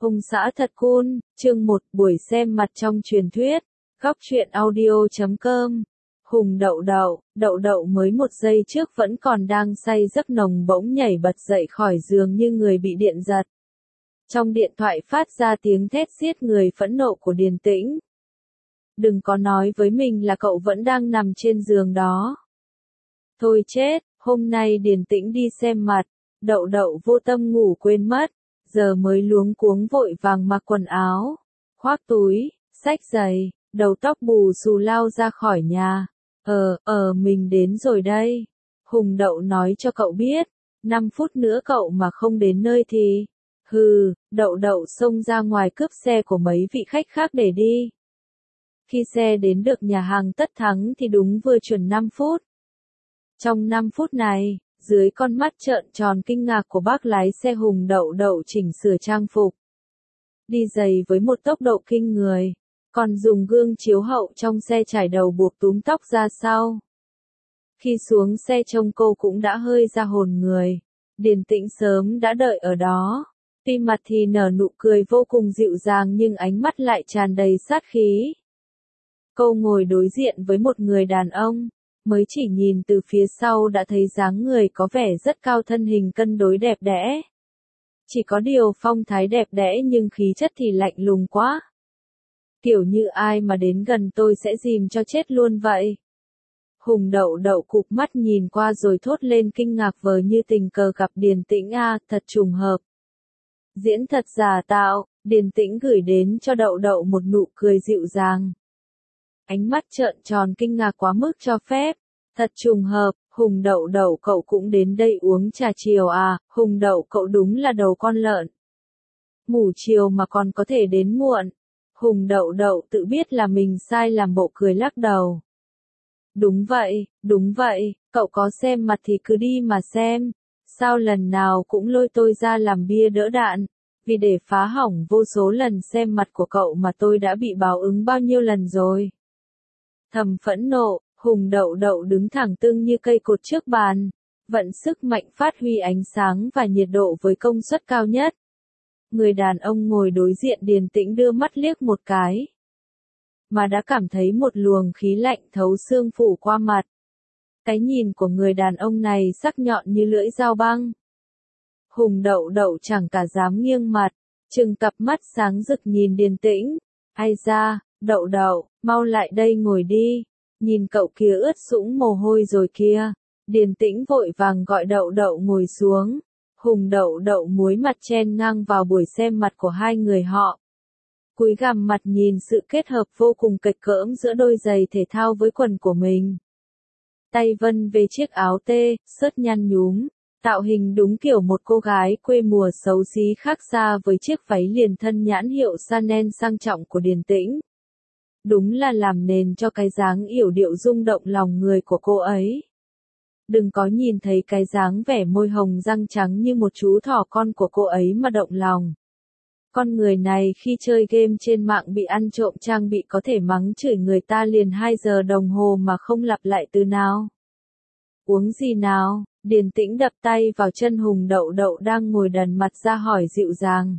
Ông xã thật cool, chương 1 buổi xem mặt trong truyền thuyết, góc truyện audio.com. Hùng đậu đậu mới một giây trước vẫn còn đang say giấc nồng bỗng nhảy bật dậy khỏi giường như người bị điện giật. Trong điện thoại phát ra tiếng thét giết người phẫn nộ của Điền Tĩnh. Đừng có nói với mình là cậu vẫn đang nằm trên giường đó. Thôi chết, hôm nay Điền Tĩnh đi xem mặt, đậu vô tâm ngủ quên mất. Giờ mới luống cuống vội vàng mặc quần áo, khoác túi, xách giày, đầu tóc bù xù lao ra khỏi nhà. Mình đến rồi đây. Hùng đậu nói cho cậu biết, 5 phút nữa cậu mà không đến nơi thì... Đậu xông ra ngoài cướp xe của mấy vị khách khác để đi. Khi xe đến được nhà hàng Tất Thắng thì đúng vừa chuẩn 5 phút. Trong 5 phút này, dưới con mắt trợn tròn kinh ngạc của bác lái xe Hùng đậu chỉnh sửa trang phục. Đi giày với một tốc độ kinh người, còn dùng gương chiếu hậu trong xe trải đầu buộc túm tóc ra sau. Khi xuống xe trông cô cũng đã hơi ra hồn người, Điền Tĩnh sớm đã đợi ở đó. Tuy mặt thì nở nụ cười vô cùng dịu dàng nhưng ánh mắt lại tràn đầy sát khí. Cô ngồi đối diện với một người đàn ông. Mới chỉ nhìn từ phía sau đã thấy dáng người có vẻ rất cao, thân hình cân đối đẹp đẽ. Chỉ có điều phong thái đẹp đẽ nhưng khí chất thì lạnh lùng quá. Kiểu như ai mà đến gần tôi sẽ dìm cho chết luôn vậy. Hùng đậu cụp mắt nhìn qua rồi thốt lên kinh ngạc vờ như tình cờ gặp Điền Tĩnh thật trùng hợp. Diễn thật giả tạo, Điền Tĩnh gửi đến cho đậu một nụ cười dịu dàng. Ánh mắt trợn tròn kinh ngạc quá mức cho phép. Thật trùng hợp, Hùng đậu cậu cũng đến đây uống trà chiều à, Hùng đậu cậu đúng là đầu con lợn. Ngủ chiều mà còn có thể đến muộn. Hùng đậu tự biết là mình sai làm bộ cười lắc đầu. Đúng vậy, cậu có xem mặt thì cứ đi mà xem. Sao lần nào cũng lôi tôi ra làm bia đỡ đạn. Vì để phá hỏng vô số lần xem mặt của cậu mà tôi đã bị báo ứng bao nhiêu lần rồi. Thầm phẫn nộ, Hùng đậu đứng thẳng tưng như cây cột trước bàn, vận sức mạnh phát huy ánh sáng và nhiệt độ với công suất cao nhất. Người đàn ông ngồi đối diện Điền Tĩnh đưa mắt liếc một cái, mà đã cảm thấy một luồng khí lạnh thấu xương phủ qua mặt. Cái nhìn của người đàn ông này sắc nhọn như lưỡi dao băng. Hùng đậu chẳng cả dám nghiêng mặt, trừng cặp mắt sáng rực nhìn Điền Tĩnh. Ai da, đậu, mau lại đây ngồi đi. Nhìn cậu kia ướt sũng mồ hôi rồi kia. Điền Tĩnh vội vàng gọi đậu ngồi xuống. Hùng đậu muối mặt chen ngang vào buổi xem mặt của hai người họ. Cúi gằm mặt nhìn sự kết hợp vô cùng kịch cỡm giữa đôi giày thể thao với quần của mình. Tay vân về chiếc áo tê, sớt nhăn nhúm. Tạo hình đúng kiểu một cô gái quê mùa xấu xí, khác xa với chiếc váy liền thân nhãn hiệu Chanel sang trọng của Điền Tĩnh. Đúng là làm nền cho cái dáng yểu điệu rung động lòng người của cô ấy. Đừng có nhìn thấy cái dáng vẻ môi hồng răng trắng như một chú thỏ con của cô ấy mà động lòng. Con người này khi chơi game trên mạng bị ăn trộm trang bị có thể mắng chửi người ta liền 2 giờ đồng hồ mà không lặp lại từ nào. Uống gì nào? Điền Tĩnh đập tay vào chân Hùng đậu đang ngồi đần mặt ra hỏi dịu dàng.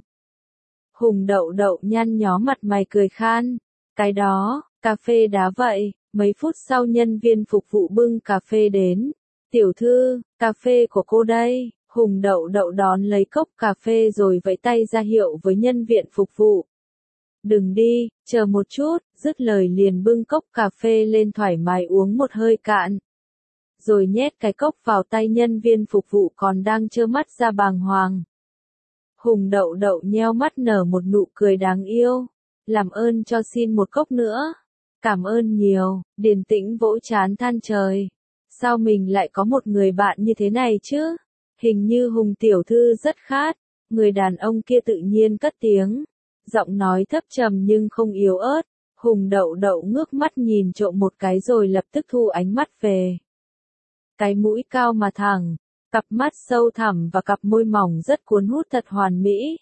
Hùng đậu nhăn nhó mặt mày cười khan. Cái đó, cà phê đá vậy. Mấy phút sau nhân viên phục vụ bưng cà phê đến. Tiểu thư, cà phê của cô đây. Hùng đậu đón lấy cốc cà phê rồi vẫy tay ra hiệu với nhân viên phục vụ. Đừng đi, chờ một chút, dứt lời liền bưng cốc cà phê lên thoải mái uống một hơi cạn. Rồi nhét cái cốc vào tay nhân viên phục vụ còn đang trơ mắt ra bàng hoàng. Hùng đậu nheo mắt nở một nụ cười đáng yêu. Làm ơn cho xin một cốc nữa. Cảm ơn nhiều, Điền Tĩnh vỗ trán than trời. Sao mình lại có một người bạn như thế này chứ? Hình như Hùng tiểu thư rất khát. Người đàn ông kia tự nhiên cất tiếng. Giọng nói thấp trầm nhưng không yếu ớt. Hùng đậu ngước mắt nhìn trộm một cái rồi lập tức thu ánh mắt về. Cái mũi cao mà thẳng, cặp mắt sâu thẳm và cặp môi mỏng rất cuốn hút thật hoàn mỹ.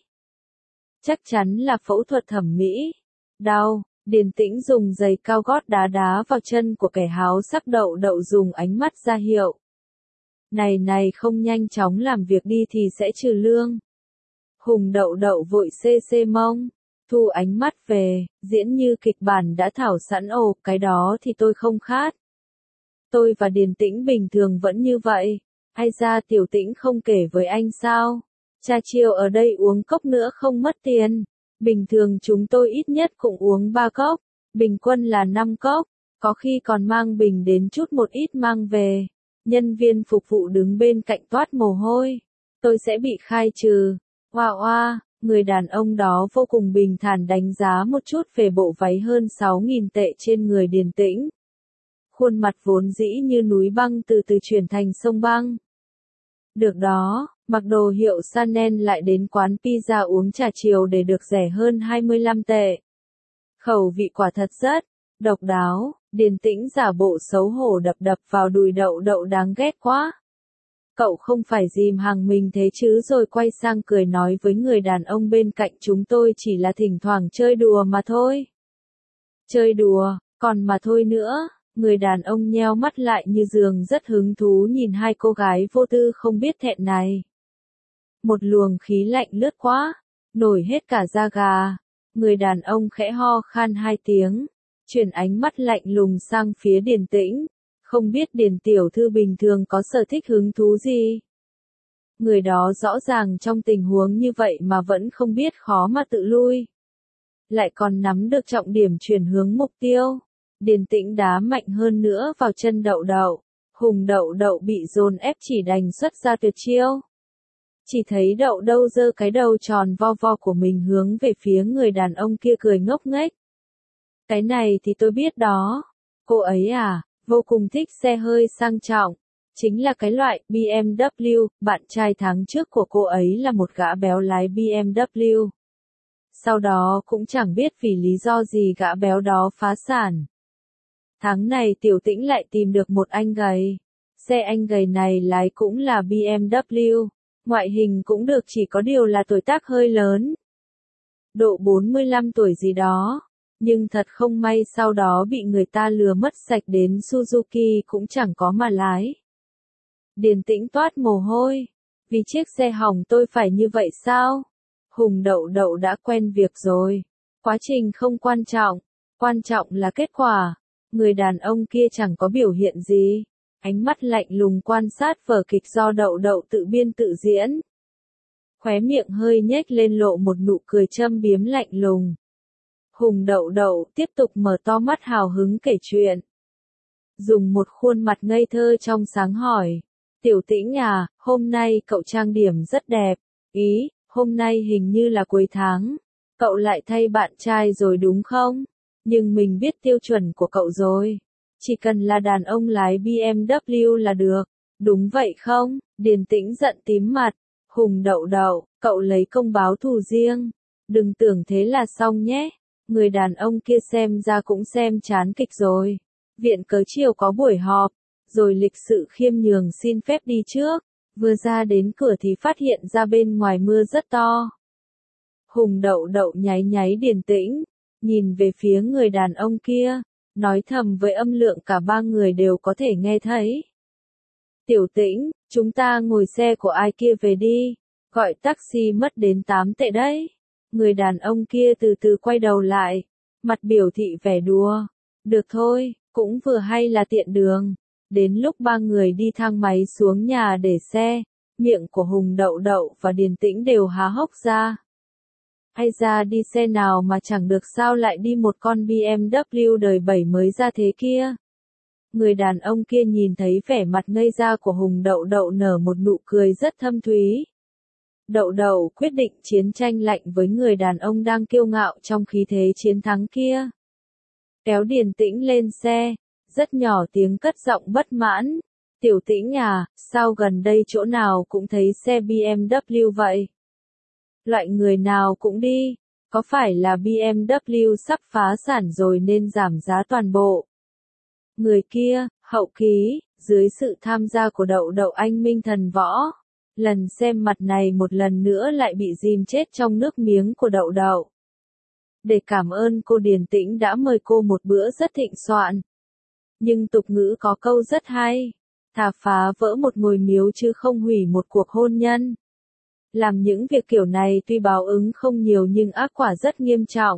Chắc chắn là phẫu thuật thẩm mỹ. Đau, Điền Tĩnh dùng giày cao gót đá vào chân của kẻ háo sắc đậu dùng ánh mắt ra hiệu. Này không nhanh chóng làm việc đi thì sẽ trừ lương. Hùng đậu đậu vội xê xê mông, thu ánh mắt về, diễn như kịch bản đã thảo sẵn. Ồ, cái đó thì tôi không khát. Tôi và Điền Tĩnh bình thường vẫn như vậy. Hay ra Tiểu Tĩnh không kể với anh sao? Trà chiều ở đây uống cốc nữa không mất tiền. Bình thường chúng tôi ít nhất cũng uống 3 cốc, bình quân là 5 cốc, có khi còn mang bình đến chút một ít mang về. Nhân viên phục vụ đứng bên cạnh toát mồ hôi. Tôi sẽ bị khai trừ. Oa oa, người đàn ông đó vô cùng bình thản đánh giá một chút về bộ váy hơn 6.000 tệ trên người Điền Tĩnh. Khuôn mặt vốn dĩ như núi băng từ từ chuyển thành sông băng. Được đó, mặc đồ hiệu Chanel lại đến quán pizza uống trà chiều để được rẻ hơn 25 tệ. Khẩu vị quả thật rất độc đáo. Điền Tĩnh giả bộ xấu hổ đập đập vào đùi đậu đậu đáng ghét quá. Cậu không phải dìm hàng mình thế chứ, rồi quay sang cười nói với người đàn ông bên cạnh, chúng tôi chỉ là thỉnh thoảng chơi đùa mà thôi. Chơi đùa, còn mà thôi nữa. Người đàn ông nheo mắt lại như giường rất hứng thú nhìn hai cô gái vô tư không biết thẹn này. Một luồng khí lạnh lướt qua, nổi hết cả da gà. Người đàn ông khẽ ho khan 2 tiếng, chuyển ánh mắt lạnh lùng sang phía Điền Tĩnh. Không biết Điền tiểu thư bình thường có sở thích hứng thú gì? Người đó rõ ràng trong tình huống như vậy mà vẫn không biết khó mà tự lui. Lại còn nắm được trọng điểm chuyển hướng mục tiêu. Điền Tĩnh đá mạnh hơn nữa vào chân đậu đậu. Hùng đậu đậu bị dồn ép chỉ đành xuất ra tuyệt chiêu. Chỉ thấy đậu đậu giơ cái đầu tròn vo vo của mình hướng về phía người đàn ông kia cười ngốc nghếch. Cái này thì tôi biết đó. Cô ấy à, vô cùng thích xe hơi sang trọng. Chính là cái loại BMW, bạn trai tháng trước của cô ấy là một gã béo lái BMW. Sau đó cũng chẳng biết vì lý do gì gã béo đó phá sản. Tháng này Tiểu Tĩnh lại tìm được một anh gầy. Xe anh gầy này lái cũng là BMW. Ngoại hình cũng được, chỉ có điều là tuổi tác hơi lớn. Độ 45 tuổi gì đó. Nhưng thật không may sau đó bị người ta lừa mất sạch, đến Suzuki cũng chẳng có mà lái. Điền Tĩnh toát mồ hôi. Vì chiếc xe hỏng tôi phải như vậy sao? Hùng đậu đậu đã quen việc rồi. Quá trình không quan trọng. Quan trọng là kết quả. Người đàn ông kia chẳng có biểu hiện gì. Ánh mắt lạnh lùng quan sát vở kịch do đậu đậu tự biên tự diễn. Khóe miệng hơi nhếch lên lộ một nụ cười châm biếm lạnh lùng. Hùng đậu đậu tiếp tục mở to mắt hào hứng kể chuyện. Dùng một khuôn mặt ngây thơ trong sáng hỏi. Tiểu Tĩnh à, hôm nay cậu trang điểm rất đẹp. Ý, hôm nay hình như là cuối tháng. Cậu lại thay bạn trai rồi đúng không? Nhưng mình biết tiêu chuẩn của cậu rồi. Chỉ cần là đàn ông lái BMW là được. Đúng vậy không? Điền Tĩnh giận tím mặt. Hùng đậu đậu, cậu lấy công báo thù riêng. Đừng tưởng thế là xong nhé. Người đàn ông kia xem ra cũng xem chán kịch rồi. Viện cớ chiều có buổi họp, rồi lịch sự khiêm nhường xin phép đi trước. Vừa ra đến cửa thì phát hiện ra bên ngoài mưa rất to. Hùng đậu đậu nháy nháy Điền Tĩnh, nhìn về phía người đàn ông kia, nói thầm với âm lượng cả ba người đều có thể nghe thấy. Tiểu Tĩnh, chúng ta ngồi xe của ai kia về đi, gọi taxi mất đến 8 tệ đấy. Người đàn ông kia từ từ quay đầu lại, mặt biểu thị vẻ đùa. Được thôi, cũng vừa hay là tiện đường. Đến lúc ba người đi thang máy xuống nhà để xe, miệng của Hùng đậu đậu và Điền Tĩnh đều há hốc ra. Hay ra đi xe nào mà chẳng được, sao lại đi một con BMW đời 7 mới ra thế kia. Người đàn ông kia nhìn thấy vẻ mặt ngây ra của Hùng đậu đậu nở một nụ cười rất thâm thúy. Đậu đậu quyết định chiến tranh lạnh với người đàn ông đang kiêu ngạo trong khí thế chiến thắng kia. Kéo Điền Tĩnh lên xe, rất nhỏ tiếng cất giọng bất mãn. Tiểu Tĩnh à, sao gần đây chỗ nào cũng thấy xe BMW vậy? Loại người nào cũng đi, có phải là BMW sắp phá sản rồi nên giảm giá toàn bộ? Người kia, hậu ký, dưới sự tham gia của đậu đậu anh minh thần võ. Lần xem mặt này một lần nữa lại bị dìm chết trong nước miếng của đậu đậu. Để cảm ơn cô, Điền Tĩnh đã mời cô một bữa rất thịnh soạn. Nhưng tục ngữ có câu rất hay, thà phá vỡ một ngôi miếu chứ không hủy một cuộc hôn nhân. Làm những việc kiểu này tuy báo ứng không nhiều nhưng ác quả rất nghiêm trọng.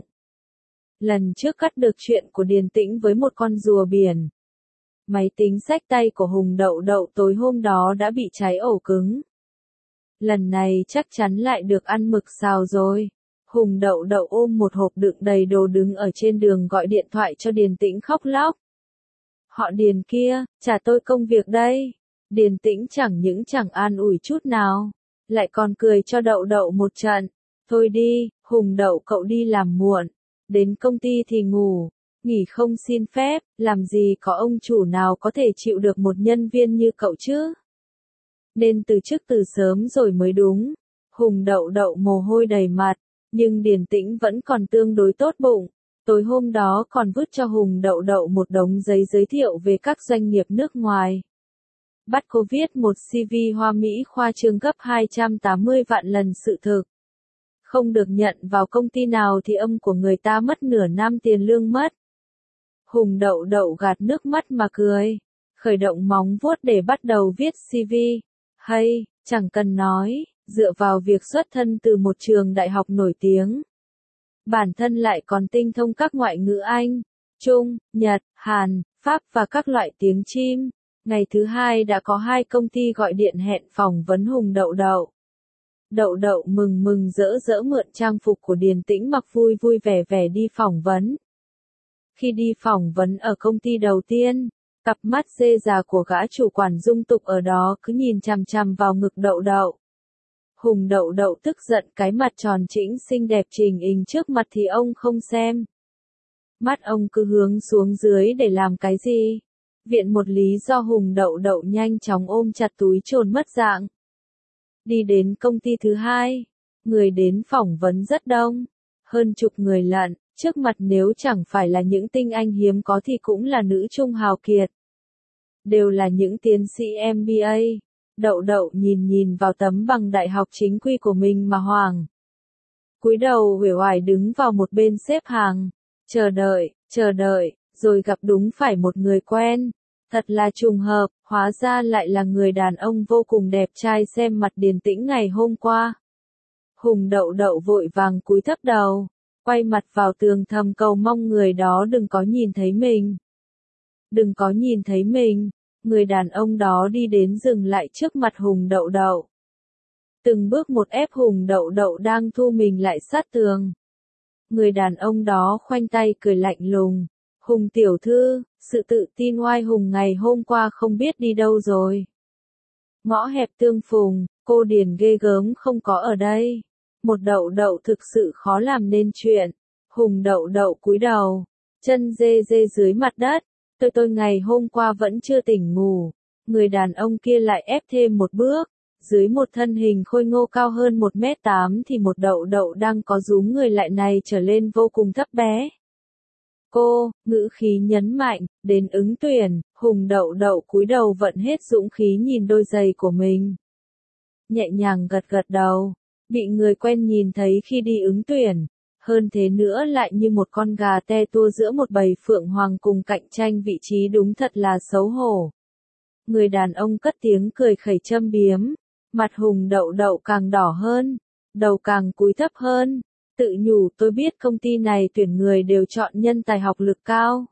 Lần trước cắt được chuyện của Điền Tĩnh với một con rùa biển. Máy tính xách tay của Hùng Đậu Đậu tối hôm đó đã bị cháy ổ cứng. Lần này chắc chắn lại được ăn mực xào rồi. Hùng Đậu Đậu ôm một hộp đựng đầy đồ đứng ở trên đường gọi điện thoại cho Điền Tĩnh khóc lóc. Họ Điền kia, trả tôi công việc đây. Điền Tĩnh chẳng an ủi chút nào, lại còn cười cho Đậu Đậu một trận. Thôi đi, Hùng Đậu cậu đi làm muộn, đến công ty thì ngủ, nghỉ không xin phép, làm gì có ông chủ nào có thể chịu được một nhân viên như cậu chứ. Nên từ chức từ sớm rồi mới đúng. Hùng Đậu Đậu mồ hôi đầy mặt, nhưng Điền Tĩnh vẫn còn tương đối tốt bụng. Tối hôm đó còn vứt cho Hùng Đậu Đậu một đống giấy giới thiệu về các doanh nghiệp nước ngoài. Bắt cô viết một CV hoa mỹ khoa trương gấp 280 vạn lần sự thực. Không được nhận vào công ty nào thì âm của người ta mất nửa năm tiền lương mất. Hùng Đậu Đậu gạt nước mắt mà cười, khởi động móng vuốt để bắt đầu viết CV. Hay, chẳng cần nói, dựa vào việc xuất thân từ một trường đại học nổi tiếng. Bản thân lại còn tinh thông các ngoại ngữ Anh, Trung, Nhật, Hàn, Pháp và các loại tiếng chim. Ngày thứ hai đã có 2 công ty gọi điện hẹn phỏng vấn Hùng Đậu Đậu. Đậu Đậu mừng rỡ mượn trang phục của Điền Tĩnh mặc vui vẻ đi phỏng vấn. Khi đi phỏng vấn ở công ty đầu tiên, cặp mắt dê già của gã chủ quản dung tục ở đó cứ nhìn chằm vào ngực Đậu Đậu. Hùng Đậu Đậu tức giận cái mặt tròn trĩnh xinh đẹp trình hình trước mặt thì ông không xem. Mắt ông cứ hướng xuống dưới để làm cái gì? Viện một lý do Hùng Đậu Đậu nhanh chóng ôm chặt túi trồn mất dạng. Đi đến công ty thứ hai, người đến phỏng vấn rất đông, hơn chục người lận, trước mặt nếu chẳng phải là những tinh anh hiếm có thì cũng là nữ trung hào kiệt. Đều là những tiến sĩ MBA. Đậu Đậu nhìn vào tấm bằng đại học chính quy của mình mà hoảng. Cúi đầu uể oải đứng vào một bên xếp hàng, chờ đợi, rồi gặp đúng phải một người quen. Thật là trùng hợp, hóa ra lại là người đàn ông vô cùng đẹp trai xem mặt Điền Tĩnh ngày hôm qua. Hùng Đậu Đậu vội vàng cúi thấp đầu, quay mặt vào tường thầm cầu mong người đó đừng có nhìn thấy mình. Đừng có nhìn thấy mình. Người đàn ông đó đi đến dừng lại trước mặt Hùng Đậu Đậu. Từng bước một ép Hùng Đậu Đậu đang thu mình lại sát tường. Người đàn ông đó khoanh tay cười lạnh lùng. Hùng tiểu thư, sự tự tin oai hùng ngày hôm qua không biết đi đâu rồi. Ngõ hẹp tương phùng, cô Điền ghê gớm không có ở đây. Một Đậu Đậu thực sự khó làm nên chuyện. Hùng Đậu Đậu cúi đầu, chân dê dưới mặt đất. Tôi ngày hôm qua vẫn chưa tỉnh ngủ. Người đàn ông kia lại ép thêm một bước. Dưới một thân hình khôi ngô cao hơn 1m8 thì một Đậu Đậu đang có rúm người lại này trở lên vô cùng thấp bé. Cô, ngữ khí nhấn mạnh, đến ứng tuyển. Hùng Đậu Đậu cúi đầu vận hết dũng khí nhìn đôi giày của mình. Nhẹ nhàng gật đầu. Bị người quen nhìn thấy khi đi ứng tuyển. Hơn thế nữa lại như một con gà te tua giữa một bầy phượng hoàng cùng cạnh tranh vị trí đúng thật là xấu hổ. Người đàn ông cất tiếng cười khẩy châm biếm. Mặt Hùng Đậu Đậu càng đỏ hơn. Đầu càng cúi thấp hơn. Tự nhủ tôi biết công ty này tuyển người đều chọn nhân tài học lực cao.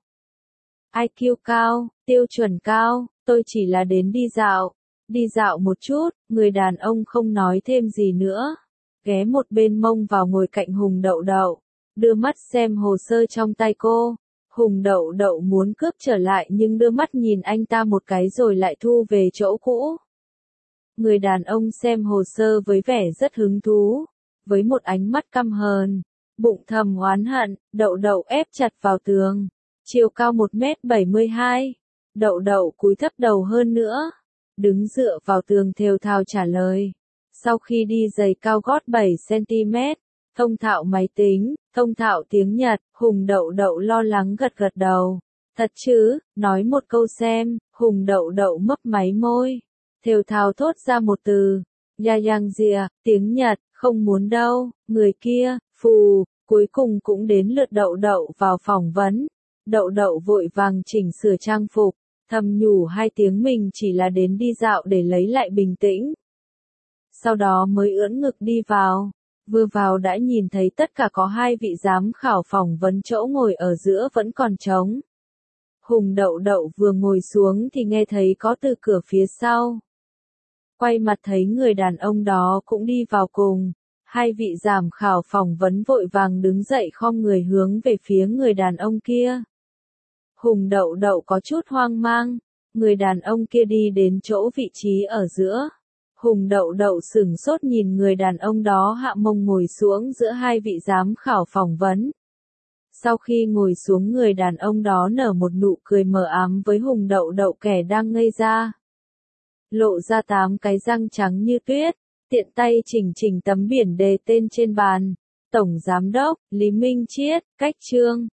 IQ cao, tiêu chuẩn cao, tôi chỉ là đến đi dạo. Đi dạo một chút, người đàn ông không nói thêm gì nữa. Ghé một bên mông vào ngồi cạnh Hùng Đậu Đậu, đưa mắt xem hồ sơ trong tay cô. Hùng Đậu Đậu muốn cướp trở lại nhưng đưa mắt nhìn anh ta một cái rồi lại thu về chỗ cũ. Người đàn ông xem hồ sơ với vẻ rất hứng thú, với một ánh mắt căm hờn, bụng thầm oán hận. Đậu Đậu ép chặt vào tường, chiều cao 1m72, Đậu Đậu cúi thấp đầu hơn nữa, đứng dựa vào tường thều thào trả lời. Sau khi đi giày cao gót 7cm, thông thạo máy tính, thông thạo tiếng Nhật, Hùng Đậu Đậu lo lắng gật đầu. Thật chứ, nói một câu xem. Hùng Đậu Đậu mấp máy môi, thều thào thốt ra một từ. Yayangzia, tiếng Nhật, không muốn đâu. Người kia, phù, cuối cùng cũng đến lượt Đậu Đậu vào phỏng vấn. Đậu Đậu vội vàng chỉnh sửa trang phục, thầm nhủ 2 tiếng mình chỉ là đến đi dạo để lấy lại bình tĩnh. sau đó mới ưỡn ngực đi vào. Vừa vào đã nhìn thấy tất cả có 2 vị giám khảo phỏng vấn, chỗ ngồi ở giữa vẫn còn trống. Hùng Đậu Đậu vừa ngồi xuống thì nghe thấy có từ cửa phía sau. Quay mặt thấy người đàn ông đó cũng đi vào cùng. 2 vị giám khảo phỏng vấn vội vàng đứng dậy khom người hướng về phía người đàn ông kia. Hùng Đậu Đậu có chút hoang mang. Người đàn ông kia đi đến chỗ vị trí ở giữa. Hùng Đậu Đậu sửng sốt nhìn người đàn ông đó hạ mông ngồi xuống giữa 2 vị giám khảo phỏng vấn. Sau khi ngồi xuống, người đàn ông đó nở một nụ cười mờ ám với Hùng Đậu Đậu kẻ đang ngây ra. Lộ ra 8 cái răng trắng như tuyết, tiện tay chỉnh chỉnh tấm biển đề tên trên bàn. Tổng Giám đốc, Lý Minh Chiết, Cách Trương.